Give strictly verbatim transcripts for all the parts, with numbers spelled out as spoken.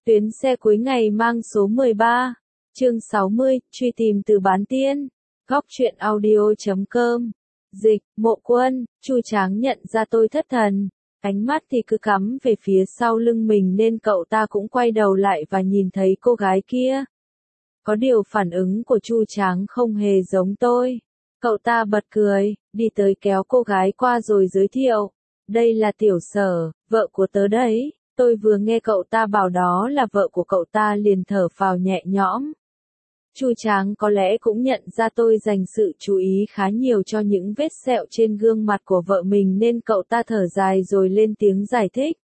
Tuyến xe cuối ngày mang số mười ba, chương sáu mươi, truy tìm Từ Bán Tiên. Góc truyện audio chấm com. Dịch, Mộ Quân. Chu Tráng nhận ra tôi thất thần, ánh mắt thì cứ cắm về phía sau lưng mình nên cậu ta cũng quay đầu lại và nhìn thấy cô gái kia. Có điều phản ứng của Chu Tráng không hề giống tôi. Cậu ta bật cười, đi tới kéo cô gái qua rồi giới thiệu. Đây là Tiểu Sở, vợ của tớ đấy. Tôi vừa nghe cậu ta bảo đó là vợ của cậu ta liền thở phào nhẹ nhõm. Chu Tráng có lẽ cũng nhận ra tôi dành sự chú ý khá nhiều cho những vết sẹo trên gương mặt của vợ mình nên cậu ta thở dài rồi lên tiếng giải thích.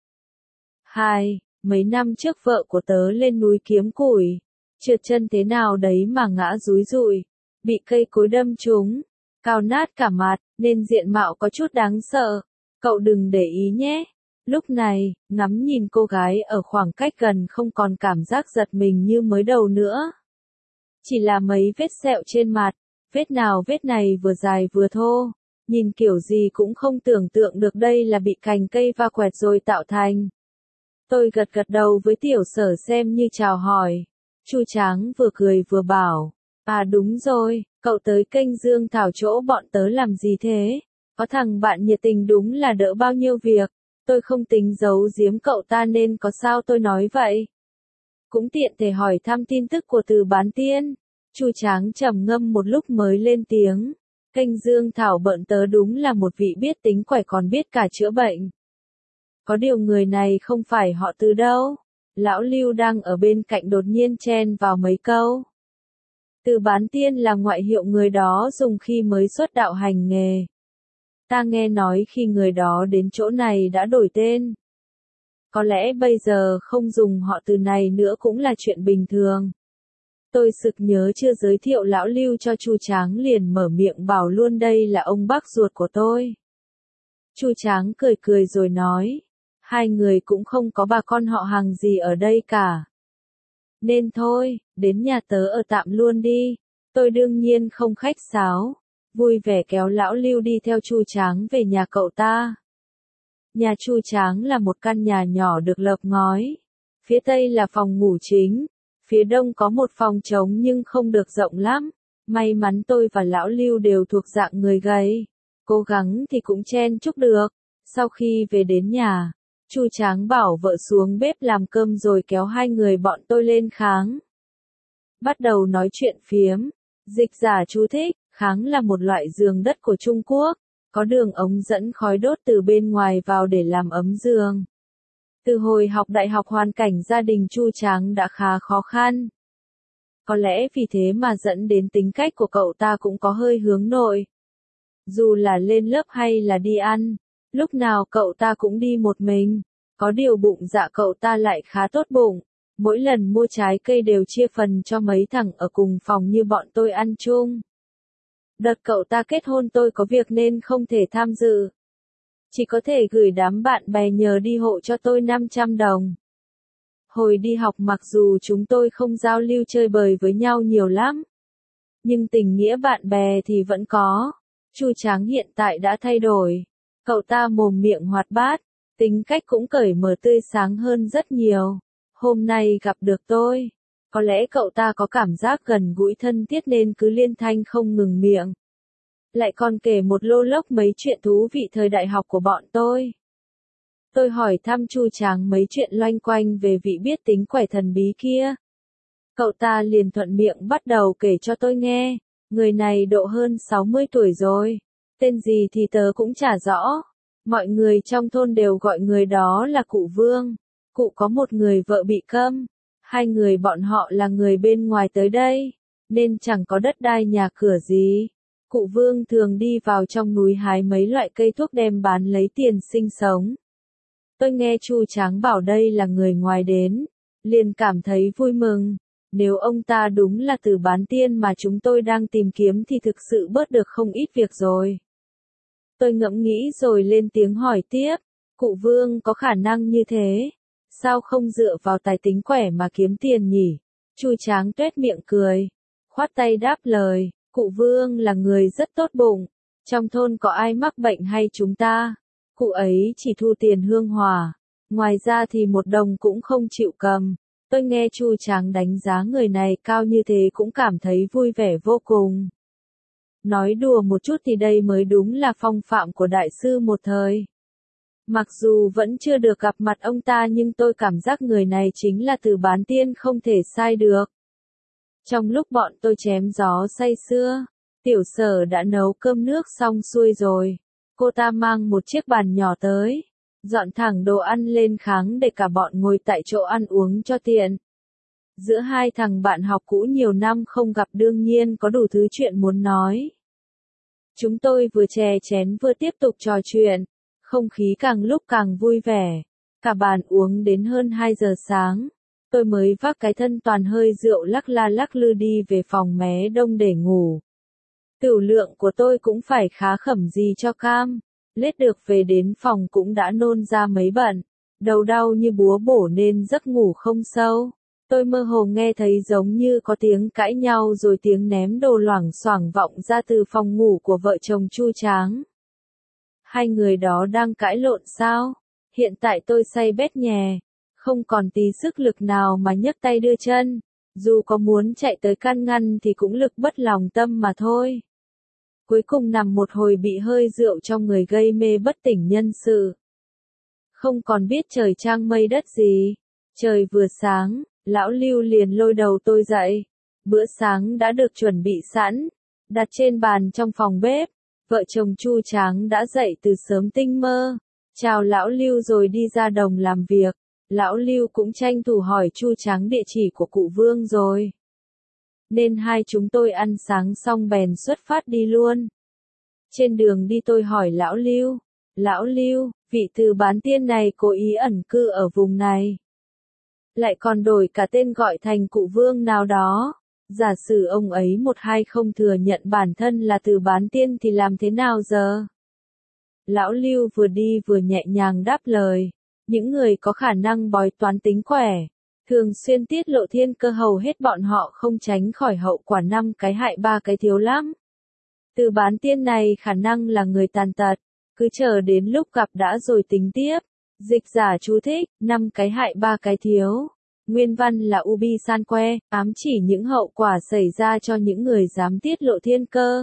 Hai, mấy năm trước vợ của tớ lên núi kiếm củi, trượt chân thế nào đấy mà ngã rúi rụi, bị cây cối đâm trúng, cào nát cả mặt, nên diện mạo có chút đáng sợ. Cậu đừng để ý nhé. Lúc này, ngắm nhìn cô gái ở khoảng cách gần không còn cảm giác giật mình như mới đầu nữa. Chỉ là mấy vết sẹo trên mặt, vết nào vết này vừa dài vừa thô, nhìn kiểu gì cũng không tưởng tượng được đây là bị cành cây va quẹt rồi tạo thành. Tôi gật gật đầu với Tiểu Sở xem như chào hỏi. Chu Tráng vừa cười vừa bảo, à đúng rồi, cậu tới kênh Dương Thảo chỗ bọn tớ làm gì thế? Có thằng bạn nhiệt tình đúng là đỡ bao nhiêu việc. Tôi không tính giấu giếm cậu ta nên có sao tôi nói vậy. Cũng tiện thể hỏi thăm tin tức của Từ Bán Tiên. Chu Tráng trầm ngâm một lúc mới lên tiếng. Kênh Dương Thảo bợn tớ đúng là một vị biết tính quẻ còn biết cả chữa bệnh. Có điều người này không phải họ Từ đâu. Lão Lưu đang ở bên cạnh đột nhiên chen vào mấy câu. Từ Bán Tiên là ngoại hiệu người đó dùng khi mới xuất đạo hành nghề. Ta nghe nói khi người đó đến chỗ này đã đổi tên. Có lẽ bây giờ không dùng họ Từ này nữa cũng là chuyện bình thường. Tôi sực nhớ chưa giới thiệu lão Lưu cho Chu Tráng liền mở miệng bảo luôn đây là ông bác ruột của tôi. Chu Tráng cười cười rồi nói, hai người cũng không có bà con họ hàng gì ở đây cả. Nên thôi, đến nhà tớ ở tạm luôn đi. Tôi đương nhiên không khách sáo. Vui vẻ kéo lão Lưu đi theo Chu Tráng về nhà cậu ta. Nhà Chu Tráng là một căn nhà nhỏ được lợp ngói. Phía tây là phòng ngủ chính. Phía đông có một phòng trống nhưng không được rộng lắm. May mắn tôi và lão Lưu đều thuộc dạng người gầy. Cố gắng thì cũng chen chúc được. Sau khi về đến nhà, Chu Tráng bảo vợ xuống bếp làm cơm rồi kéo hai người bọn tôi lên kháng. Bắt đầu nói chuyện phiếm. Dịch giả chú thích. Kháng là một loại giường đất của Trung Quốc, có đường ống dẫn khói đốt từ bên ngoài vào để làm ấm giường. Từ hồi học đại học hoàn cảnh gia đình Chu Tráng đã khá khó khăn. Có lẽ vì thế mà dẫn đến tính cách của cậu ta cũng có hơi hướng nội. Dù là lên lớp hay là đi ăn, lúc nào cậu ta cũng đi một mình. Có điều bụng dạ cậu ta lại khá tốt bụng. Mỗi lần mua trái cây đều chia phần cho mấy thằng ở cùng phòng như bọn tôi ăn chung. Đợt cậu ta kết hôn tôi có việc nên không thể tham dự. Chỉ có thể gửi đám bạn bè nhờ đi hộ cho tôi năm trăm đồng. Hồi đi học mặc dù chúng tôi không giao lưu chơi bời với nhau nhiều lắm. Nhưng tình nghĩa bạn bè thì vẫn có. Chu Tráng hiện tại đã thay đổi. Cậu ta mồm miệng hoạt bát, tính cách cũng cởi mở tươi sáng hơn rất nhiều. Hôm nay gặp được tôi. Có lẽ cậu ta có cảm giác gần gũi thân thiết nên cứ liên thanh không ngừng miệng. Lại còn kể một lô lốc mấy chuyện thú vị thời đại học của bọn tôi. Tôi hỏi thăm Chu Tráng mấy chuyện loanh quanh về vị biết tính quẻ thần bí kia. Cậu ta liền thuận miệng bắt đầu kể cho tôi nghe. Người này độ hơn sáu mươi tuổi rồi. Tên gì thì tớ cũng chả rõ. Mọi người trong thôn đều gọi người đó là cụ Vương. Cụ có một người vợ bị câm. Hai người bọn họ là người bên ngoài tới đây, nên chẳng có đất đai nhà cửa gì. Cụ Vương thường đi vào trong núi hái mấy loại cây thuốc đem bán lấy tiền sinh sống. Tôi nghe Chu Tráng bảo đây là người ngoài đến, liền cảm thấy vui mừng. Nếu ông ta đúng là Từ Bán Tiên mà chúng tôi đang tìm kiếm thì thực sự bớt được không ít việc rồi. Tôi ngẫm nghĩ rồi lên tiếng hỏi tiếp, cụ Vương có khả năng như thế? Sao không dựa vào tài tính quẻ mà kiếm tiền nhỉ? Chu Tráng tuét miệng cười, khoát tay đáp lời, cụ Vương là người rất tốt bụng. Trong thôn có ai mắc bệnh hay chúng ta? Cụ ấy chỉ thu tiền hương hỏa. Ngoài ra thì một đồng cũng không chịu cầm. Tôi nghe Chu Tráng đánh giá người này cao như thế cũng cảm thấy vui vẻ vô cùng. Nói đùa một chút thì đây mới đúng là phong phạm của đại sư một thời. Mặc dù vẫn chưa được gặp mặt ông ta nhưng tôi cảm giác người này chính là Từ Bán Tiên không thể sai được. Trong lúc bọn tôi chém gió say sưa, Tiểu Sở đã nấu cơm nước xong xuôi rồi. Cô ta mang một chiếc bàn nhỏ tới, dọn thẳng đồ ăn lên kháng để cả bọn ngồi tại chỗ ăn uống cho tiện. Giữa hai thằng bạn học cũ nhiều năm không gặp đương nhiên có đủ thứ chuyện muốn nói. Chúng tôi vừa chè chén vừa tiếp tục trò chuyện, không khí càng lúc càng vui vẻ. Cả bàn uống đến hơn hai giờ sáng, tôi mới vác cái thân toàn hơi rượu lắc la lắc lư đi về phòng mé đông để ngủ. Tửu lượng của tôi cũng phải khá khẩm gì cho cam. Lết được về đến phòng cũng đã nôn ra mấy bận, đầu đau như búa bổ nên giấc ngủ không sâu. Tôi mơ hồ nghe thấy giống như có tiếng cãi nhau rồi tiếng ném đồ loảng xoảng vọng ra từ phòng ngủ của vợ chồng Chu Tráng. Hai người đó đang cãi lộn sao? Hiện tại tôi say bét nhè, không còn tí sức lực nào mà nhấc tay đưa chân, dù có muốn chạy tới can ngăn thì cũng lực bất lòng tâm mà thôi. Cuối cùng nằm một hồi bị hơi rượu trong người gây mê bất tỉnh nhân sự. Không còn biết trời trăng mây đất gì. Trời vừa sáng, lão Lưu liền lôi đầu tôi dậy. Bữa sáng đã được chuẩn bị sẵn, đặt trên bàn trong phòng bếp. Vợ chồng Chu Tráng đã dậy từ sớm tinh mơ. Chào lão Lưu rồi đi ra đồng làm việc. Lão Lưu cũng tranh thủ hỏi Chu Tráng địa chỉ của cụ Vương rồi. Nên hai chúng tôi ăn sáng xong bèn xuất phát đi luôn. Trên đường đi tôi hỏi lão Lưu, lão Lưu, vị Từ Bán Tiên này cố ý ẩn cư ở vùng này. Lại còn đổi cả tên gọi thành cụ Vương nào đó. Giả sử ông ấy một hai không thừa nhận bản thân là Từ Bán Tiên thì làm thế nào giờ? Lão Lưu vừa đi vừa nhẹ nhàng đáp lời. Những người có khả năng bói toán tính quẻ, thường xuyên tiết lộ thiên cơ hầu hết bọn họ không tránh khỏi hậu quả năm cái hại ba cái thiếu lắm. Từ Bán Tiên này khả năng là người tàn tật, cứ chờ đến lúc gặp đã rồi tính tiếp. Dịch giả chú thích, năm cái hại ba cái thiếu. Nguyên văn là Ubi San Que, ám chỉ những hậu quả xảy ra cho những người dám tiết lộ thiên cơ.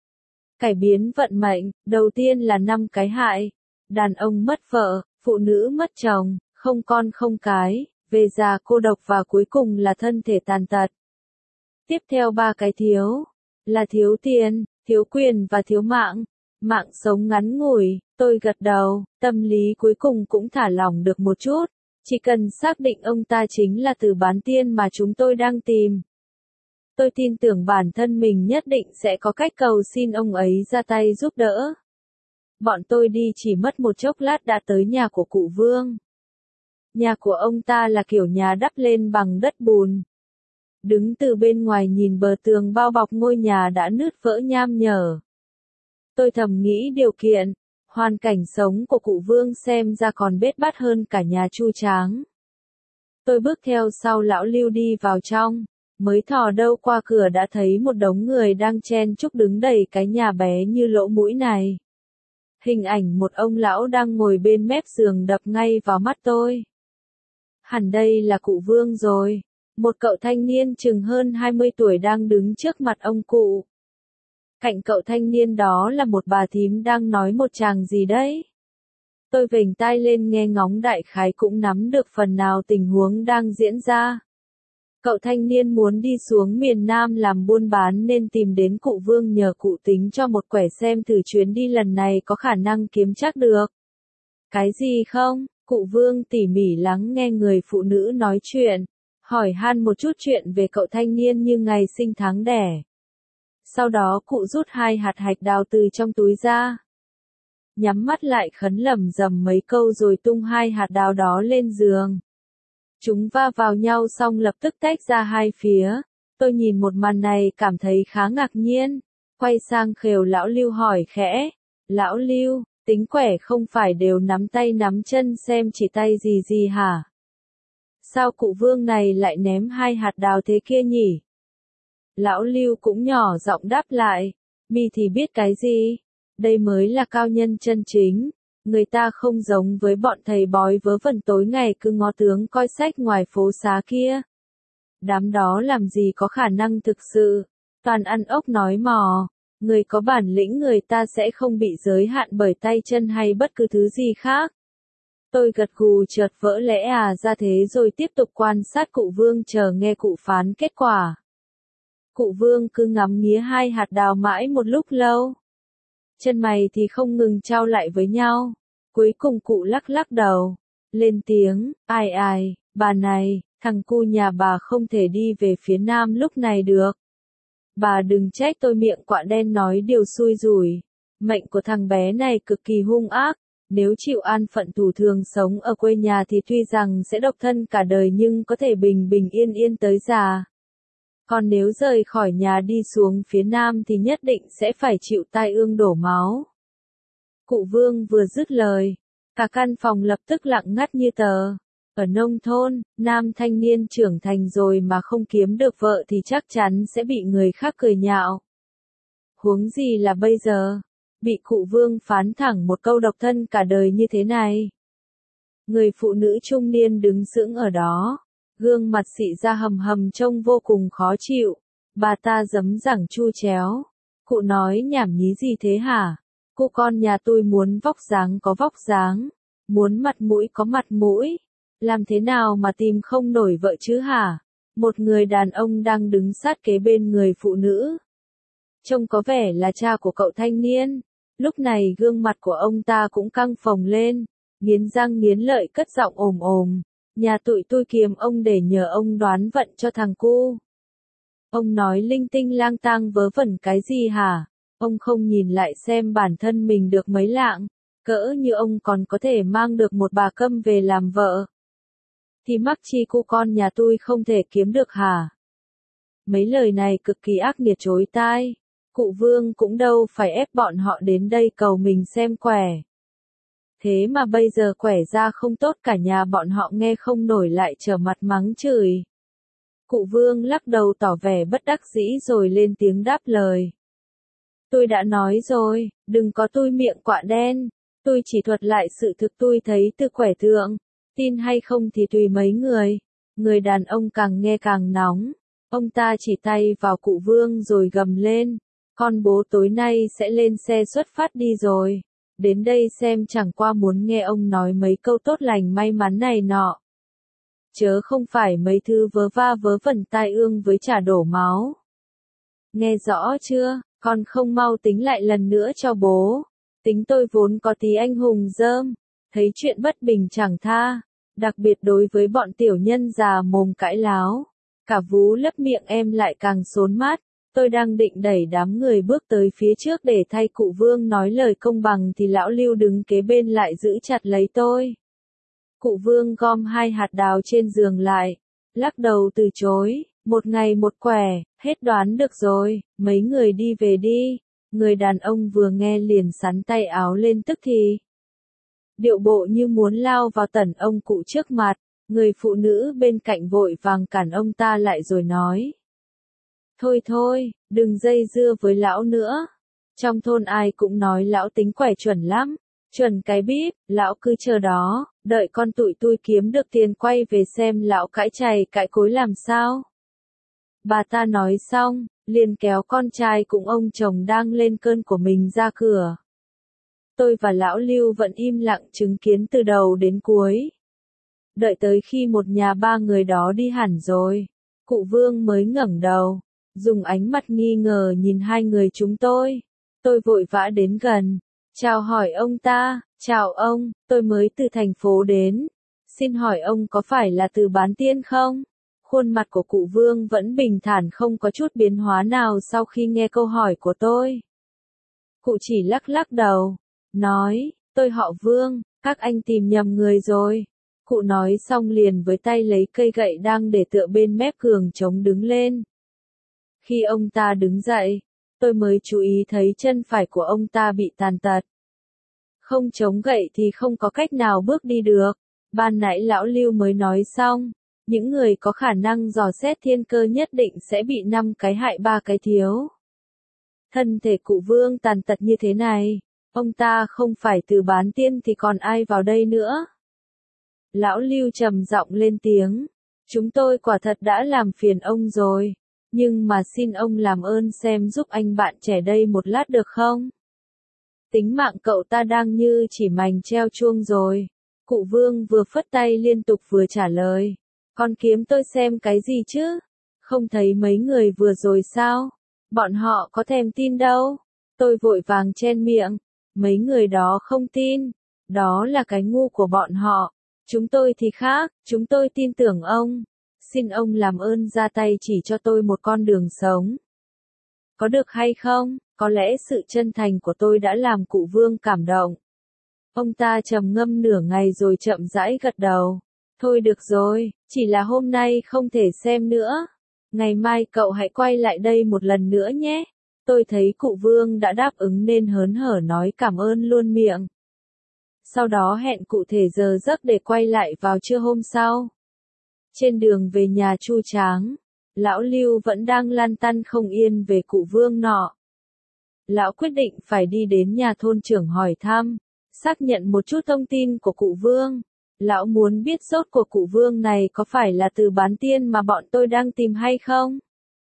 Cải biến vận mệnh, đầu tiên là năm cái hại. Đàn ông mất vợ, phụ nữ mất chồng, không con không cái, về già cô độc và cuối cùng là thân thể tàn tật. Tiếp theo ba cái thiếu, là thiếu tiền, thiếu quyền và thiếu mạng. Mạng sống ngắn ngủi, tôi gật đầu, tâm lý cuối cùng cũng thả lỏng được một chút. Chỉ cần xác định ông ta chính là Từ Bán Tiên mà chúng tôi đang tìm. Tôi tin tưởng bản thân mình nhất định sẽ có cách cầu xin ông ấy ra tay giúp đỡ. Bọn tôi đi chỉ mất một chốc lát đã tới nhà của cụ Vương. Nhà của ông ta là kiểu nhà đắp lên bằng đất bùn. Đứng từ bên ngoài nhìn bờ tường bao bọc ngôi nhà đã nứt vỡ nham nhở. Tôi thầm nghĩ điều kiện, hoàn cảnh sống của cụ Vương xem ra còn bết bát hơn cả nhà Chu Tráng. Tôi bước theo sau lão Lưu đi vào trong, mới thò đâu qua cửa đã thấy một đống người đang chen chúc đứng đầy cái nhà bé như lỗ mũi này. Hình ảnh một ông lão đang ngồi bên mép giường đập ngay vào mắt tôi. Hẳn đây là cụ Vương rồi. Một cậu thanh niên chừng hơn hai mươi tuổi đang đứng trước mặt ông cụ. Cạnh cậu thanh niên đó là một bà thím đang nói một tràng gì đấy. Tôi vểnh tai lên nghe ngóng đại khái cũng nắm được phần nào tình huống đang diễn ra. Cậu thanh niên muốn đi xuống miền Nam làm buôn bán nên tìm đến cụ Vương nhờ cụ tính cho một quẻ xem thử chuyến đi lần này có khả năng kiếm chắc được. Cái gì không? Cụ Vương tỉ mỉ lắng nghe người phụ nữ nói chuyện, hỏi han một chút chuyện về cậu thanh niên như ngày sinh tháng đẻ. Sau đó cụ rút hai hạt hạch đào từ trong túi ra. Nhắm mắt lại khấn lẩm rầm mấy câu rồi tung hai hạt đào đó lên giường. Chúng va vào nhau xong lập tức tách ra hai phía. Tôi nhìn một màn này cảm thấy khá ngạc nhiên. Quay sang khều lão Lưu hỏi khẽ. Lão Lưu, tính quẻ không phải đều nắm tay nắm chân xem chỉ tay gì gì hả? Sao cụ Vương này lại ném hai hạt đào thế kia nhỉ? Lão Lưu cũng nhỏ giọng đáp lại. Mi thì biết cái gì? Đây mới là cao nhân chân chính. Người ta không giống với bọn thầy bói vớ vẩn tối ngày cứ ngó tướng coi sách ngoài phố xá kia. Đám đó làm gì có khả năng thực sự, toàn ăn ốc nói mò. Người có bản lĩnh người ta sẽ không bị giới hạn bởi tay chân hay bất cứ thứ gì khác. Tôi gật gù chợt vỡ lẽ à ra thế rồi tiếp tục quan sát cụ Vương chờ nghe cụ phán kết quả. Cụ Vương cứ ngắm nghía hai hạt đào mãi một lúc lâu. Chân mày thì không ngừng trao lại với nhau. Cuối cùng cụ lắc lắc đầu, lên tiếng, ai ai, bà này, thằng cu nhà bà không thể đi về phía nam lúc này được. Bà đừng trách tôi miệng quạ đen nói điều xui rủi. Mệnh của thằng bé này cực kỳ hung ác. Nếu chịu an phận thủ thường sống ở quê nhà thì tuy rằng sẽ độc thân cả đời nhưng có thể bình bình yên yên tới già. Còn nếu rời khỏi nhà đi xuống phía nam thì nhất định sẽ phải chịu tai ương đổ máu. Cụ Vương vừa dứt lời, cả căn phòng lập tức lặng ngắt như tờ. Ở nông thôn, nam thanh niên trưởng thành rồi mà không kiếm được vợ thì chắc chắn sẽ bị người khác cười nhạo. Huống gì là bây giờ, bị cụ Vương phán thẳng một câu độc thân cả đời như thế này. Người phụ nữ trung niên đứng sững ở đó, gương mặt xị ra hầm hầm trông vô cùng khó chịu. Bà ta giấm giẳng chu chéo. Cụ nói nhảm nhí gì thế hả? Cô con nhà tôi muốn vóc dáng có vóc dáng, muốn mặt mũi có mặt mũi. Làm thế nào mà tìm không nổi vợ chứ hả? Một người đàn ông đang đứng sát kế bên người phụ nữ. Trông có vẻ là cha của cậu thanh niên. Lúc này gương mặt của ông ta cũng căng phồng lên, nghiến răng nghiến lợi cất giọng ồm ồm. Nhà tụi tôi kiếm ông để nhờ ông đoán vận cho thằng cu. Ông nói linh tinh lang tang vớ vẩn cái gì hả? Ông không nhìn lại xem bản thân mình được mấy lạng, cỡ như ông còn có thể mang được một bà câm về làm vợ. Thì mắc chi cô con nhà tôi không thể kiếm được hả? Mấy lời này cực kỳ ác nghiệt chối tai. Cụ Vương cũng đâu phải ép bọn họ đến đây cầu mình xem quẻ. Thế mà bây giờ quẻ ra không tốt cả nhà bọn họ nghe không nổi lại trở mặt mắng chửi. Cụ Vương lắc đầu tỏ vẻ bất đắc dĩ rồi lên tiếng đáp lời. Tôi đã nói rồi, đừng có tôi miệng quạ đen. Tôi chỉ thuật lại sự thực tôi thấy từ quẻ thượng. Tin hay không thì tùy mấy người. Người đàn ông càng nghe càng nóng. Ông ta chỉ tay vào cụ Vương rồi gầm lên. Con bố tối nay sẽ lên xe xuất phát đi rồi. Đến đây xem chẳng qua muốn nghe ông nói mấy câu tốt lành may mắn này nọ. Chớ không phải mấy thứ vớ va vớ vẩn tai ương với trả đổ máu. Nghe rõ chưa, con không mau tính lại lần nữa cho bố. Tính tôi vốn có tí anh hùng dơm, thấy chuyện bất bình chẳng tha. Đặc biệt đối với bọn tiểu nhân già mồm cãi láo. Cả vú lấp miệng em lại càng xốn mát. Tôi đang định đẩy đám người bước tới phía trước để thay cụ Vương nói lời công bằng thì lão Lưu đứng kế bên lại giữ chặt lấy tôi. Cụ Vương gom hai hạt đào trên giường lại, lắc đầu từ chối, một ngày một quẻ, hết đoán được rồi, mấy người đi về đi. Người đàn ông vừa nghe liền sắn tay áo lên tức thì. Điệu bộ như muốn lao vào tẩn ông cụ trước mặt, người phụ nữ bên cạnh vội vàng cản ông ta lại rồi nói. Thôi thôi, đừng dây dưa với lão nữa. Trong thôn ai cũng nói lão tính quẻ chuẩn lắm. Chuẩn cái bíp, lão cứ chờ đó, đợi con tụi tôi kiếm được tiền quay về xem lão cãi chày cãi cối làm sao. Bà ta nói xong, liền kéo con trai cùng ông chồng đang lên cơn của mình ra cửa. Tôi và lão Lưu vẫn im lặng chứng kiến từ đầu đến cuối. Đợi tới khi một nhà ba người đó đi hẳn rồi, cụ Vương mới ngẩng đầu, dùng ánh mắt nghi ngờ nhìn hai người chúng tôi. Tôi vội vã đến gần, chào hỏi ông ta, chào ông, tôi mới từ thành phố đến. Xin hỏi ông có phải là Từ Bán Tiên không? Khuôn mặt của cụ Vương vẫn bình thản không có chút biến hóa nào sau khi nghe câu hỏi của tôi. Cụ chỉ lắc lắc đầu, nói, tôi họ Vương, các anh tìm nhầm người rồi. Cụ nói xong liền với tay lấy cây gậy đang để tựa bên mép giường trống đứng lên. Khi ông ta đứng dậy, tôi mới chú ý thấy chân phải của ông ta bị tàn tật. Không chống gậy thì không có cách nào bước đi được. Ban nãy lão Lưu mới nói xong, những người có khả năng dò xét thiên cơ nhất định sẽ bị năm cái hại ba cái thiếu. Thân thể cụ Vương tàn tật như thế này, Ông ta không phải Từ Bán Tiên thì còn ai vào đây nữa? Lão Lưu trầm giọng lên tiếng. Chúng tôi quả thật đã làm phiền ông rồi. Nhưng mà xin ông làm ơn xem giúp anh bạn trẻ đây một lát được không? Tính mạng cậu ta đang như chỉ mành treo chuông rồi. Cụ Vương vừa phất tay liên tục vừa trả lời. Con kiếm tôi xem cái gì chứ? Không thấy mấy người vừa rồi sao? Bọn họ có thèm tin đâu. Tôi vội vàng chen miệng. Mấy người đó không tin. Đó là cái ngu của bọn họ. Chúng tôi thì khác, chúng tôi tin tưởng ông. Xin ông làm ơn ra tay chỉ cho tôi một con đường sống. Có được hay không? Có lẽ sự chân thành của tôi đã làm cụ Vương cảm động. Ông ta trầm ngâm nửa ngày rồi chậm rãi gật đầu. Thôi được rồi, chỉ là hôm nay không thể xem nữa. Ngày mai cậu hãy quay lại đây một lần nữa nhé. Tôi thấy cụ Vương đã đáp ứng nên hớn hở nói cảm ơn luôn miệng. Sau đó hẹn cụ thể giờ giấc để quay lại vào trưa hôm sau. Trên đường về nhà Chu Tráng, lão Lưu vẫn đang lăn tăn không yên về cụ Vương nọ. Lão quyết định phải đi đến nhà thôn trưởng hỏi thăm, xác nhận một chút thông tin của cụ Vương. Lão muốn biết rốt cuộc cụ Vương này có phải là Từ Bán Tiên mà bọn tôi đang tìm hay không?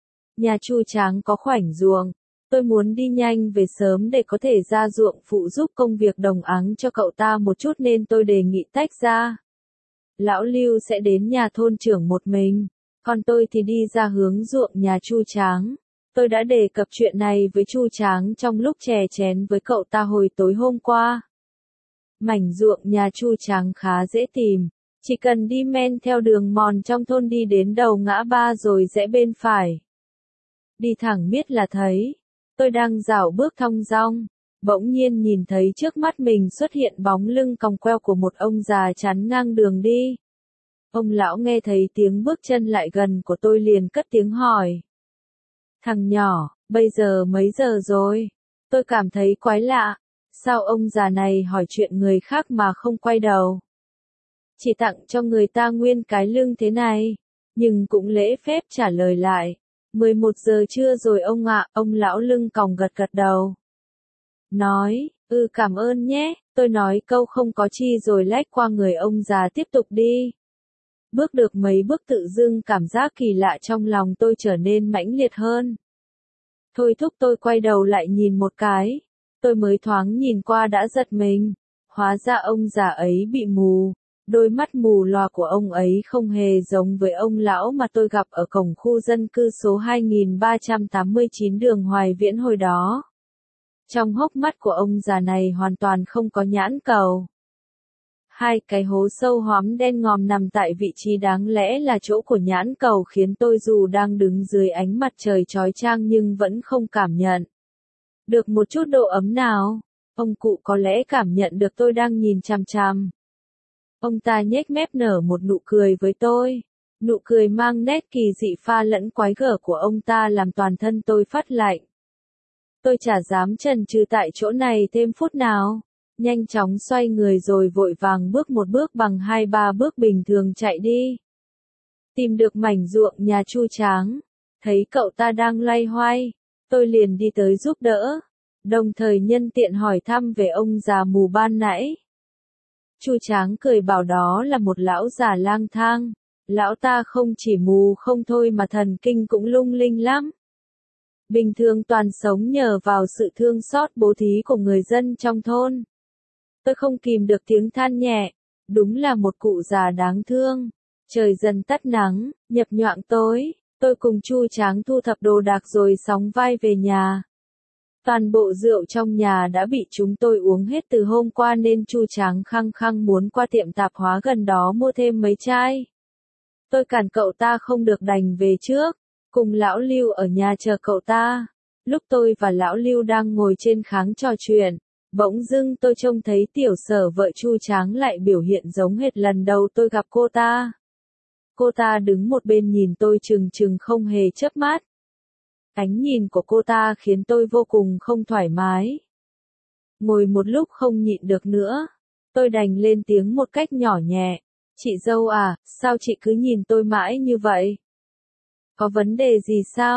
Nhà Chu Tráng có khoảnh ruộng. Tôi muốn đi nhanh về sớm để có thể ra ruộng phụ giúp công việc đồng áng cho cậu ta một chút nên tôi đề nghị tách ra. Lão Lưu sẽ đến nhà thôn trưởng một mình, còn tôi thì đi ra hướng ruộng nhà Chu Tráng. Tôi đã đề cập chuyện này với Chu Tráng trong lúc chè chén với cậu ta hồi tối hôm qua. Mảnh ruộng nhà Chu Tráng khá dễ tìm, chỉ cần đi men theo đường mòn trong thôn đi đến đầu ngã ba rồi rẽ bên phải. Đi thẳng miết là thấy. Tôi đang dạo bước thong dong, bỗng nhiên nhìn thấy trước mắt mình xuất hiện bóng lưng còng queo của một ông già chắn ngang đường đi. Ông lão nghe thấy tiếng bước chân lại gần của tôi liền cất tiếng hỏi. Thằng nhỏ, bây giờ mấy giờ rồi? Tôi cảm thấy quái lạ, sao ông già này hỏi chuyện người khác mà không quay đầu? Chỉ tặng cho người ta nguyên cái lưng thế này, nhưng cũng lễ phép trả lời lại. mười một giờ trưa rồi ông ạ, ông lão lưng còng gật gật đầu. Nói, ừ cảm ơn nhé, tôi nói câu không có chi rồi lách qua người ông già tiếp tục đi. Bước được mấy bước tự dưng cảm giác kỳ lạ trong lòng tôi trở nên mãnh liệt hơn. Thôi thúc tôi quay đầu lại nhìn một cái, tôi mới thoáng nhìn qua đã giật mình, hóa ra ông già ấy bị mù. Đôi mắt mù lòa của ông ấy không hề giống với ông lão mà tôi gặp ở cổng khu dân cư số hai nghìn ba trăm tám mươi chín đường Hoài Viễn hồi đó. Trong hốc mắt của ông già này hoàn toàn không có nhãn cầu. Hai cái hố sâu hoắm đen ngòm nằm tại vị trí đáng lẽ là chỗ của nhãn cầu khiến tôi dù đang đứng dưới ánh mặt trời chói chang nhưng vẫn không cảm nhận được một chút độ ấm nào. Ông cụ có lẽ cảm nhận được tôi đang nhìn chằm chằm. Ông ta nhếch mép nở một nụ cười với tôi. Nụ cười mang nét kỳ dị pha lẫn quái gở của ông ta làm toàn thân tôi phát lạnh. Tôi chả dám chần chừ tại chỗ này thêm phút nào. Nhanh chóng xoay người rồi vội vàng bước một bước bằng hai ba bước bình thường chạy đi. Tìm được mảnh ruộng nhà Chu Tráng. Thấy cậu ta đang loay hoay. Tôi liền đi tới giúp đỡ. Đồng thời nhân tiện hỏi thăm về ông già mù ban nãy. Chu Tráng cười bảo đó là một lão già lang thang. Lão ta không chỉ mù không thôi mà thần kinh cũng lung linh lắm. Bình thường toàn sống nhờ vào sự thương xót bố thí của người dân trong thôn. Tôi không kìm được tiếng than nhẹ. Đúng là một cụ già đáng thương. Trời dần tắt nắng, nhập nhoạng tối. Tôi cùng Chu Tráng thu thập đồ đạc rồi sóng vai về nhà. Toàn bộ rượu trong nhà đã bị chúng tôi uống hết từ hôm qua nên Chu Tráng khăng khăng muốn qua tiệm tạp hóa gần đó mua thêm mấy chai. Tôi cản cậu ta không được đành về trước, cùng lão Lưu ở nhà chờ cậu ta. Lúc tôi và lão Lưu đang ngồi trên kháng trò chuyện, bỗng dưng tôi trông thấy tiểu Sở vợ Chu Tráng lại biểu hiện giống hệt lần đầu tôi gặp cô ta. Cô ta đứng một bên nhìn tôi trừng trừng không hề chớp mắt. Ánh nhìn của cô ta khiến tôi vô cùng không thoải mái. Ngồi một lúc không nhịn được nữa, tôi đành lên tiếng một cách nhỏ nhẹ. Chị dâu à, sao chị cứ nhìn tôi mãi như vậy? Có vấn đề gì sao?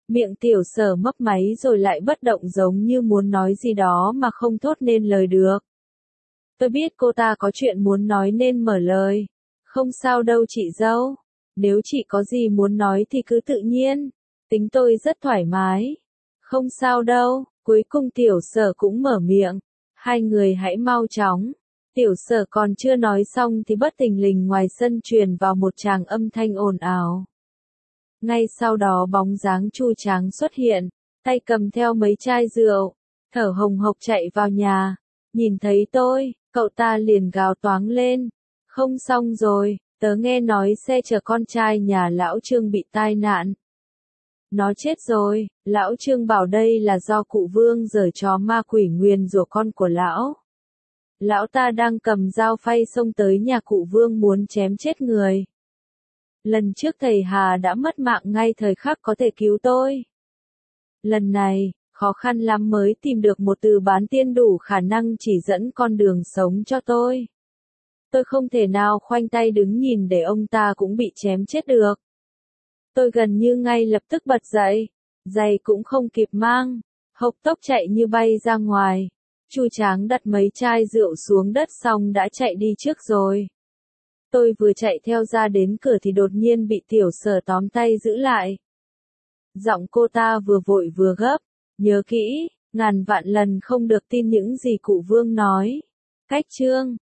Miệng tiểu sở mấp máy rồi lại bất động giống như muốn nói gì đó mà không thốt nên lời được. Tôi biết cô ta có chuyện muốn nói nên mở lời. Không sao đâu chị dâu. Nếu chị có gì muốn nói thì cứ tự nhiên. Tính tôi rất thoải mái. Không sao đâu. Cuối cùng tiểu sở cũng mở miệng. Hai người hãy mau chóng. Tiểu sở còn chưa nói xong thì bất thình lình ngoài sân truyền vào một tràng âm thanh ồn ào. Ngay sau đó bóng dáng Chu Tráng xuất hiện, tay cầm theo mấy chai rượu, thở hồng hộc chạy vào nhà. Nhìn thấy tôi, cậu ta liền gào toáng lên. Không xong rồi, tớ nghe nói xe chở con trai nhà lão Trương bị tai nạn. Nó chết rồi, lão Trương bảo đây là do cụ Vương giở trò ma quỷ nguyền rủa con của lão. Lão ta đang cầm dao phay xông tới nhà cụ Vương muốn chém chết người. Lần trước thầy Hà đã mất mạng ngay thời khắc có thể cứu tôi. Lần này, khó khăn lắm mới tìm được một từ bán tiên đủ khả năng chỉ dẫn con đường sống cho tôi. Tôi không thể nào khoanh tay đứng nhìn để ông ta cũng bị chém chết được. Tôi gần như ngay lập tức bật dậy, giày cũng không kịp mang, hộc tốc chạy như bay ra ngoài. Chu Tráng đặt mấy chai rượu xuống đất xong đã chạy đi trước rồi. Tôi vừa chạy theo ra đến cửa thì đột nhiên bị tiểu sở tóm tay giữ lại. Giọng cô ta vừa vội vừa gấp, nhớ kỹ, ngàn vạn lần không được tin những gì cụ Vương nói. Cách chương